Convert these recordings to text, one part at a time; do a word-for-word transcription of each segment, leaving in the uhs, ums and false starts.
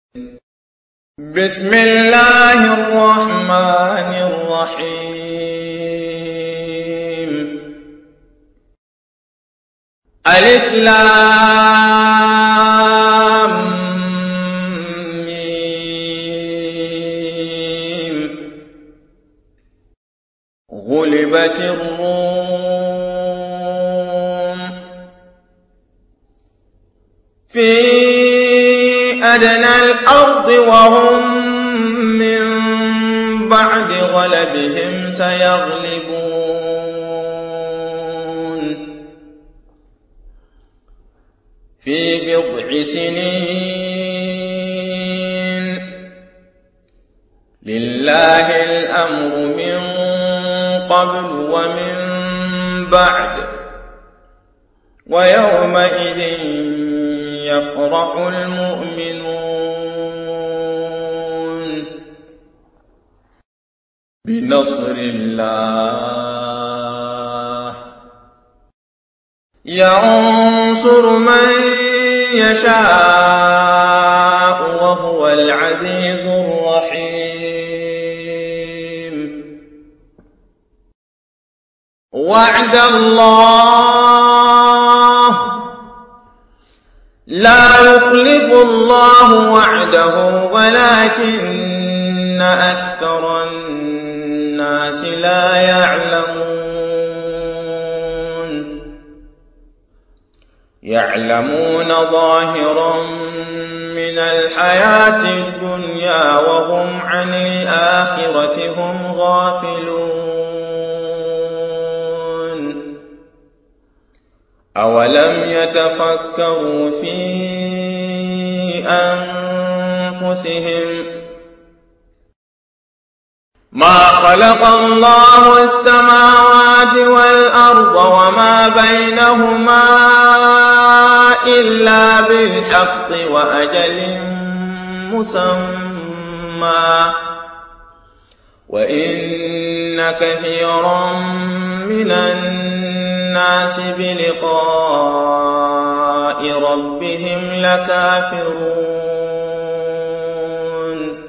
بسم الله الرحمن الرحيم. ألف لام ميم. غلبت الروم في أدنى الأرض وهم من بعد غلبهم سيغلبون في بضع سنين. لله الأمر من قبل ومن بعد ويومئذ يفرح المؤمنون بنصر الله ينصر من يشاء وهو العزيز الرحيم. وعد الله لا يخلف الله وعده ولكن أكثر الناس لا يعلمون. يعلمون ظاهرا من الحياة الدنيا وهم عن الآخرة هم غافلون. أولم يتفكروا في أنفسهم ما خلق الله السماوات والأرض وما بينهما إلا بالحق وأجل مسمى وإن كثيرا من الناس بلقاء ربهم لكافرون.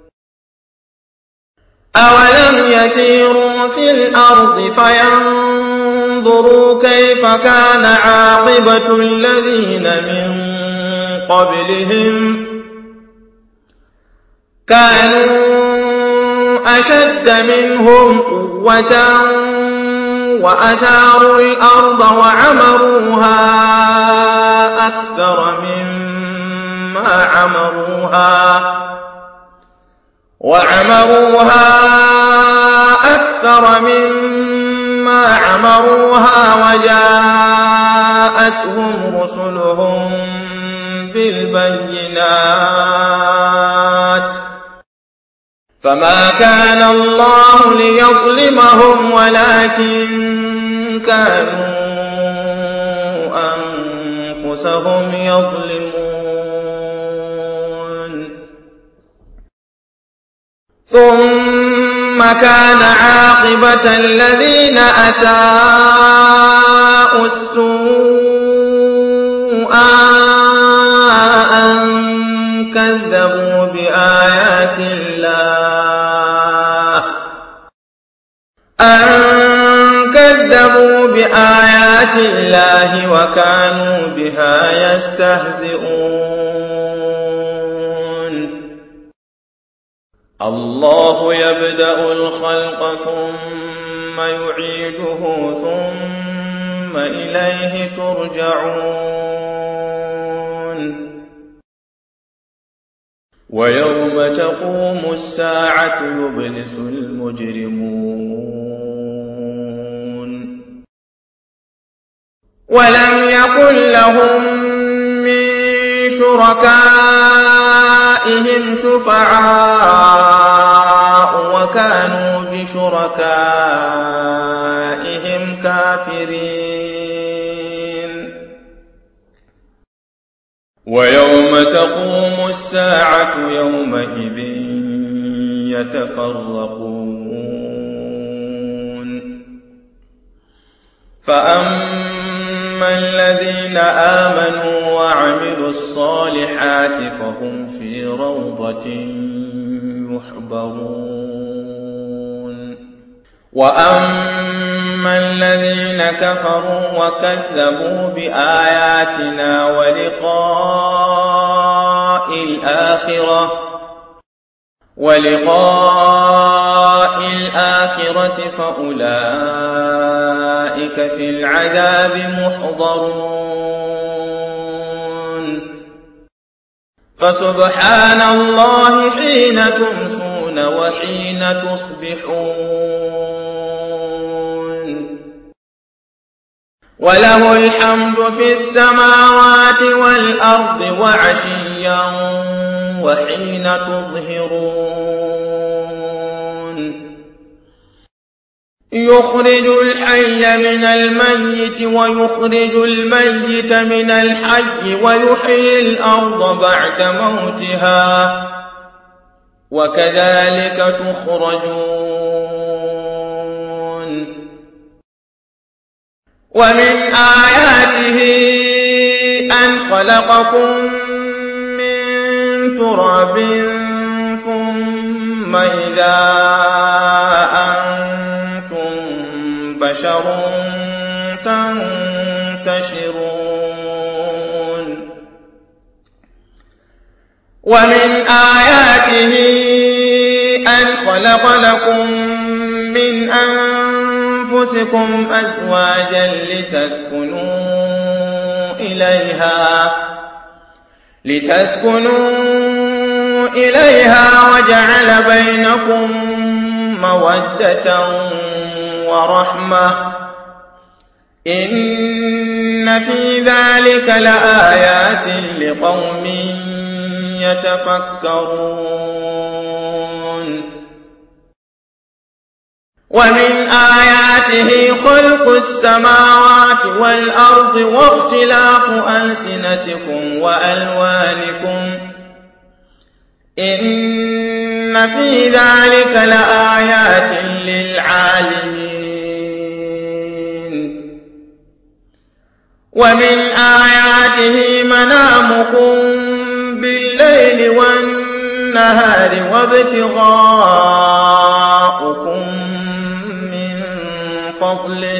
أولم يسيروا في الأرض فينظروا كيف كان عاقبة الذين من قبلهم كانوا أشد منهم قوة وأثاروا الأرض وعمروها أكثر مما عمروها وعمروها أكثر مما عمروها وجاءتهم رسلهم بالبينات فما كان الله ليظلمهم ولكن كانوا أنفسهم يظلمون. ثم كان عاقبة الذين أساءوا السوء أن كذبوا بآيات الله أن كذبوا بآيات الله وكانوا بها يستهزئون. الله يبدأ الخلق ثم يعيده ثم إليه ترجعون. ويوم تقوم الساعة يبلس المجرمون ولم يكن لهم من شركائهم شفعاء وكانوا بشركائهم كافرين. ويوم تقوم الساعة يومئذ يتفرقون فأما الذين آمنوا وعملوا الصالحات فهم في في روضة يحبرون وأما الذين كفروا وكذبوا بآياتنا ولقاء الآخرة ولقاء الآخرة فأولئك في العذاب محضرون فسبحان الله حين تمسون وحين تصبحون وله الحمد في السماوات والأرض وعشيا وحين تظهرون يخرج الحي من الميت ويخرج الميت من الحي ويحيي الأرض بعد موتها وكذلك تخرجون ومن آياته أن خلقكم من تراب ثم إذا أنتم بشر تنتشرون ومن آياته أن خلق لكم من أنفسكم أزواجا لتسكنوا إليها لتسكنوا إليها وجعل بينكم مودة ورحمة إن في ذلك لآيات لقوم يتفكرون ومن آياته خلق السماوات والأرض واختلاف ألسنتكم وألوانكم إن في ذلك لآيات للعالمين ومن آياته منامكم بالليل والنهار وابتغاؤكم من فضله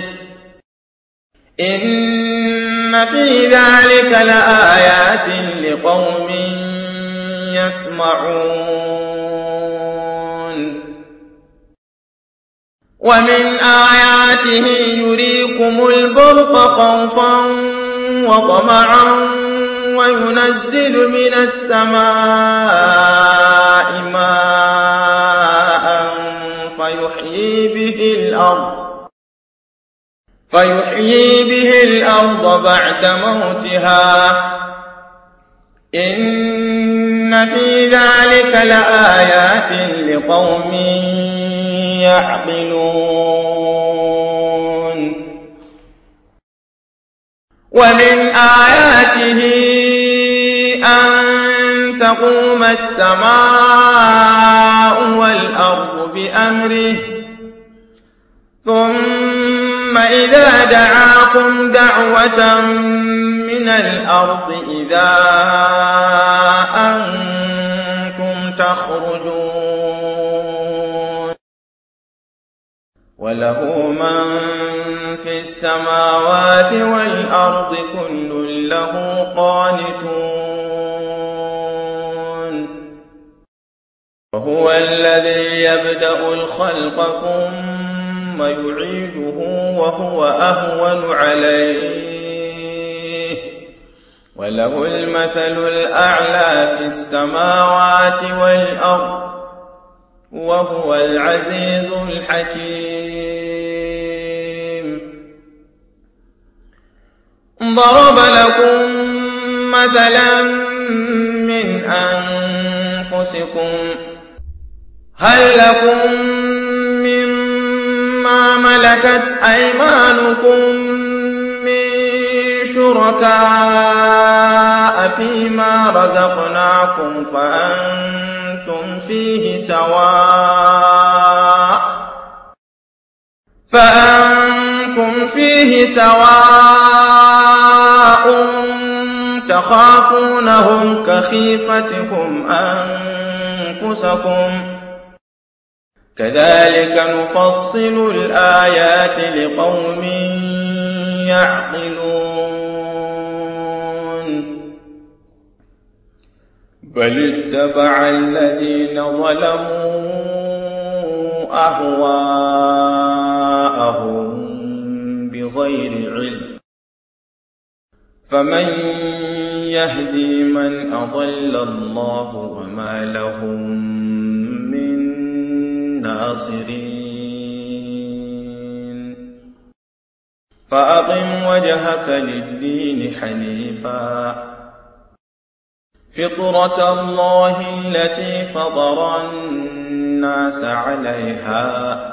إن في ذلك لآيات لقوم يسمعون ومن آياته يريكم البرق خوفا وطمعا وينزل من السماء ماء فيحيي به الأرض فيحيي به الأرض بعد موتها إن في ذلك لآيات لقوم يعقلون ومن آياته أن تقوم السماء والأرض بأمره ثم إذا دعاكم دعوة من الأرض إذا أنتم تخرجون وله من في السماوات والأرض كل له قانتون وهو الذي يبدأ الخلق ثم يعيده وهو أهون عليه وله المثل الأعلى في السماوات والأرض وهو العزيز الحكيم ضرب لكم مثلا من أنفسكم هل لكم مما ملكت أيمانكم من شركاء فيما رزقناكم فأنتم فيه سواء فأنتم فيه سواء تخافونهم كخيفتكم أنفسكم كذلك نفصل الآيات لقوم يعقلون بل اتبع الذين ظلموا أهواءهم بغير علم فمن يهدي من أضل الله وما لهم من ناصرين فأقم وجهك للدين حنيفا فطرة الله التي فطر الناس عليها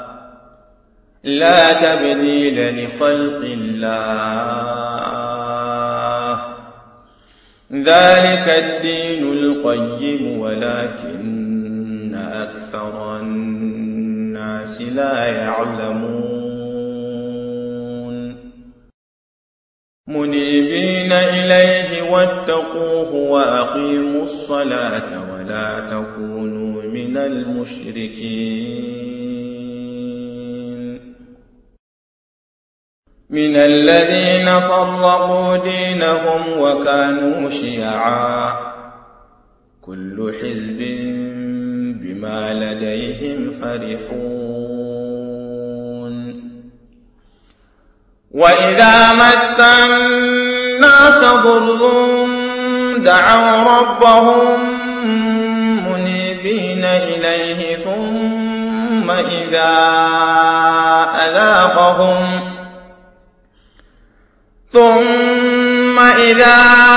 لا تبديل لخلق الله ذلك الدين القيم ولكن أكثر الناس لا يعلمون منيبين إليه واتقوه وأقيموا الصلاة ولا تكونوا من المشركين من الذين فرقوا دينهم وكانوا شيعا كل حزب بما لديهم فرحون وإذا مس الناس ضر دعوا ربهم منيبين إليه ثم إذا أذاقهم ثم إذا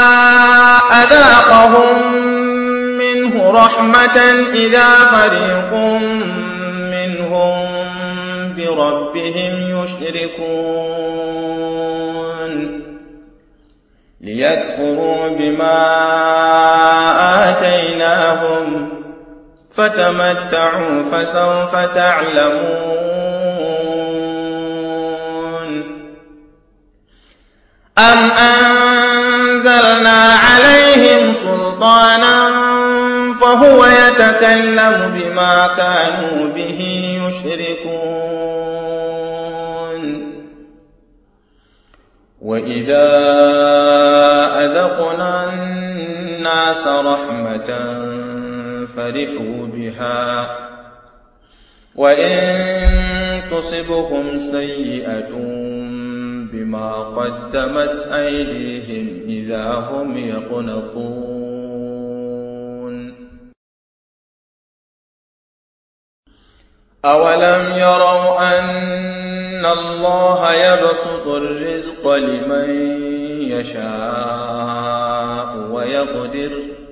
أذاقهم منه رحمة إذا فريق منهم بربهم يشركون ليكفروا بما آتيناهم فتمتعوا فسوف تعلمون أم أنزلنا عليهم سلطانا فهو يتكلم بما كانوا به يشركون وإذا أذقنا الناس رحمة فرحوا بها وإن تصبهم سيئة بما قدمت أيديهم إذا هم يقنطون أولم يروا أن الله يبسط الرزق لمن يشاء ويقدر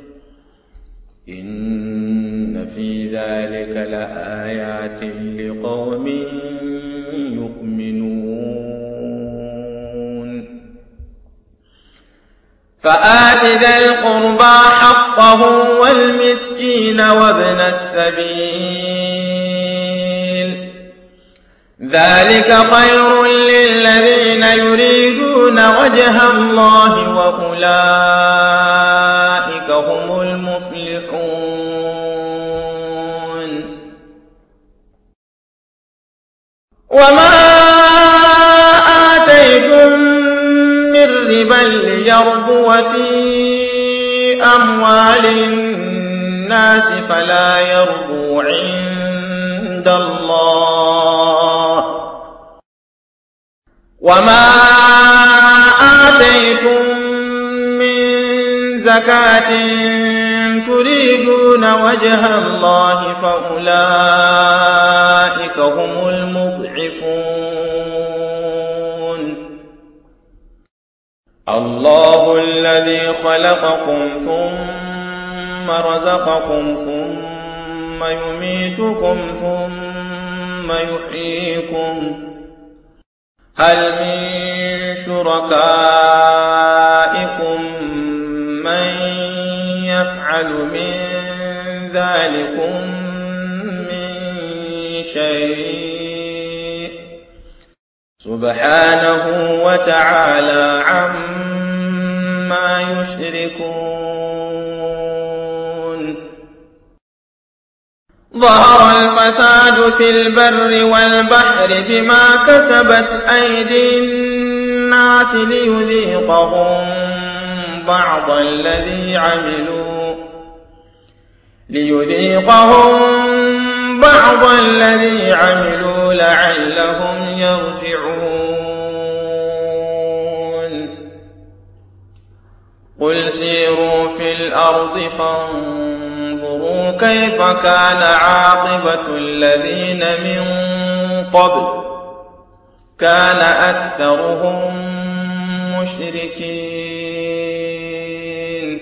إن في ذلك لآيات لقوم يؤمنون فآت ذا القربى حقه والمسكين وابن السبيل ذلك خير للذين يريدون وجه الله وأولئك هم المفلحون وما آتيتم من ربا ليربو في أموال الناس فلا يربو عند الله وما آتيتم من زكاة تريدون وجه الله فأولئك هم المضعفون الله الذي خلقكم ثم رزقكم ثم يميتكم ثم يحييكم هل من شركائكم من يفعل من ذلكم من شيء سبحانه وتعالى عما يشركون ظهر الفساد في البر والبحر بما كسبت أيدي الناس ليذيقهم بعض الذي عملوا ليذيقهم بعض الذي عملوا لعلهم يرجعون قل سيروا في الأرض فانظروا كيف كان عاقبة الذين من قبل كان أكثرهم مشركين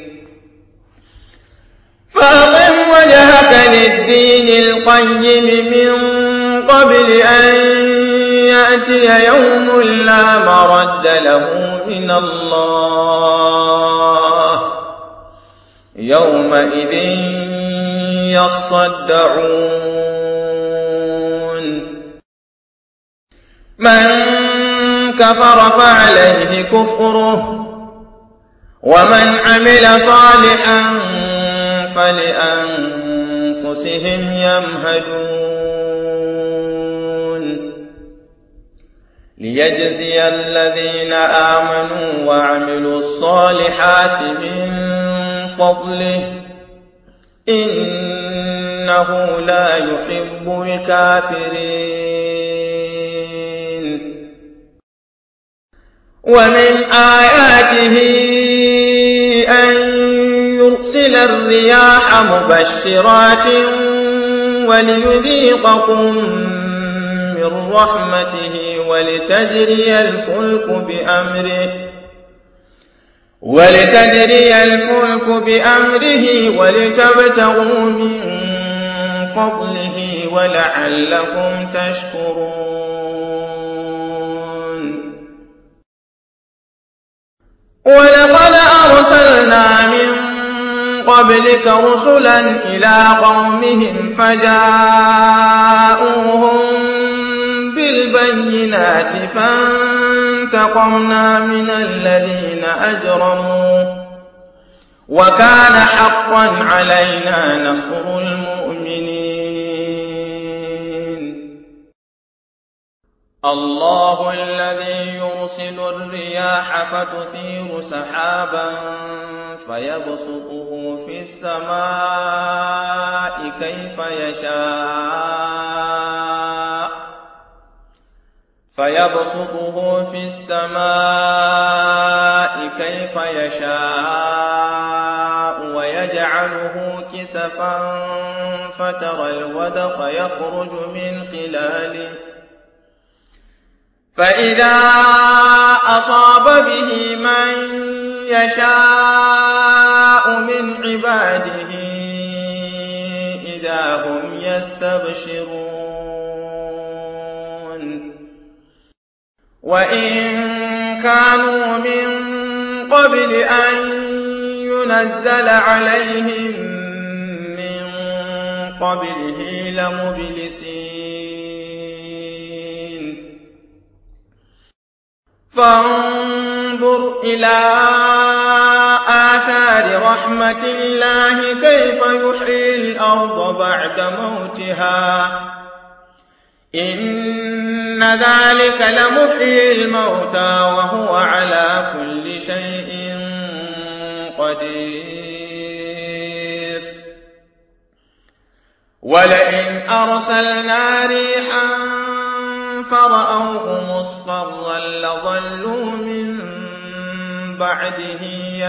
فأقم وجهك للدين القيم من قبل أن يأتي يوم لا مرد له من الله يومئذ يصدعون من كفر فعليه كفره ومن عمل صالحا فلأنفسهم يمهدون ليجزي الذين آمنوا وعملوا الصالحات من فضله إنه لا يحب الكافرين ومن آياته أن يرسل الرياح مبشرات وليذيقكم من رحمته ولتجري الفلك بأمره ولتجري الفلك بأمره ولتبتغوا من فضله ولعلكم تشكرون ولقد أرسلنا من قبلك رسلا إلى قومهم فجاءوهم بالبينات فانتقمنا من الذين أجرموا وكان حقا علينا نصر المؤمنين الله الذي يرسل الرياح فتثير سحابا فيبسطه في السماء كيف يشاء فيبسطه في السماء كيف يشاء ويجعله كسفا فترى الودق يخرج من خلاله فإذا أصاب به من يشاء من عباده إذا هم يستبشرون وإن كانوا من قبل أن ينزل عليهم من قبله لمبلسين فانظر إلى آثار رحمة الله كيف يحيي الأرض بعد موتها إن ذلك لمحيي الموتى وهو على كل شيء قدير ولئن أرسلنا ريحا فرأوه مصفرا لظلوا من بعده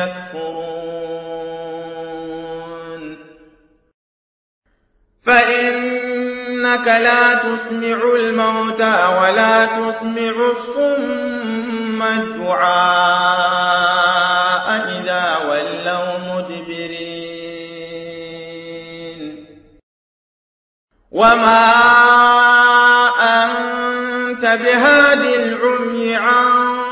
يكفرون فإنك لا تسمع الموتى ولا تسمع الصم الدعاء إذا ولوا مدبرين وما أنت بهاد العمي عن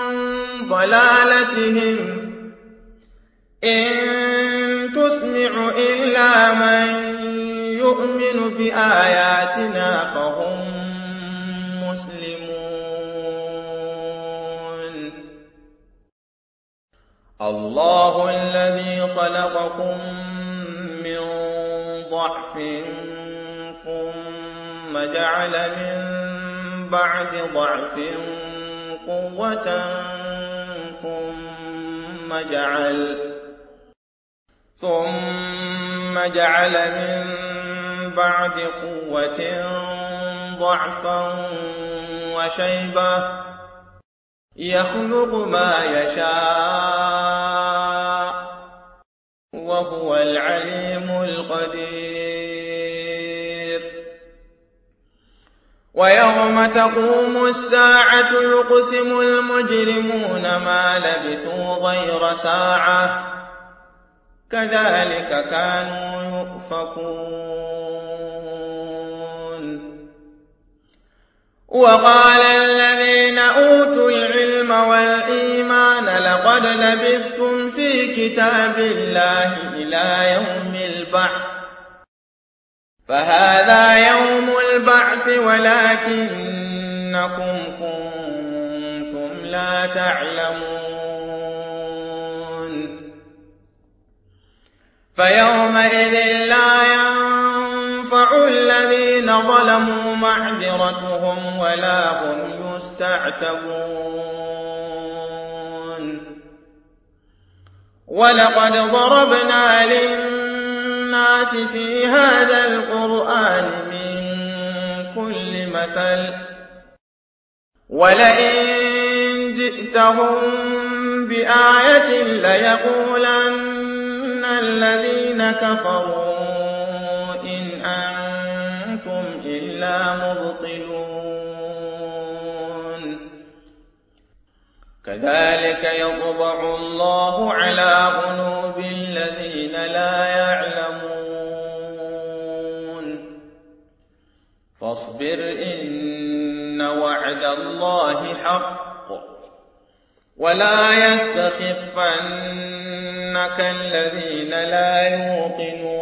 ضلالتهم إن تسمع إلا من يؤمن بآياتنا فهم مسلمون الله الذي خلقكم من ضعف ثم جعل من بعد ضعف قوة ثم جعل ثم جعل من بعد قوة ضعفا وشيبة يخلق ما يشاء وهو العليم القدير. ويوم تقوم الساعة يقسم المجرمون ما لبثوا غير ساعة كذلك كانوا يؤفكون. وقال الذين أوتوا العلم والإيمان لقد لبثتم في كتاب الله إلى يوم البعث فهذا يوم البعث ولكنكم كنتم لا تعلمون. فيومئذ لا ينفع الذين ظلموا معذرتهم ولا هم يستعتبون. ولقد ضربنا للناس في هذا القرآن من كل مثل ولئن جئتهم بآية ليقولن الذين كفروا إن أنتم إلا مبطلون. كذلك يطبع الله على قلوب الذين لا يعلمون. فاصبر إن وعد الله حق ولا يستخفنك الذين لا يوقنون.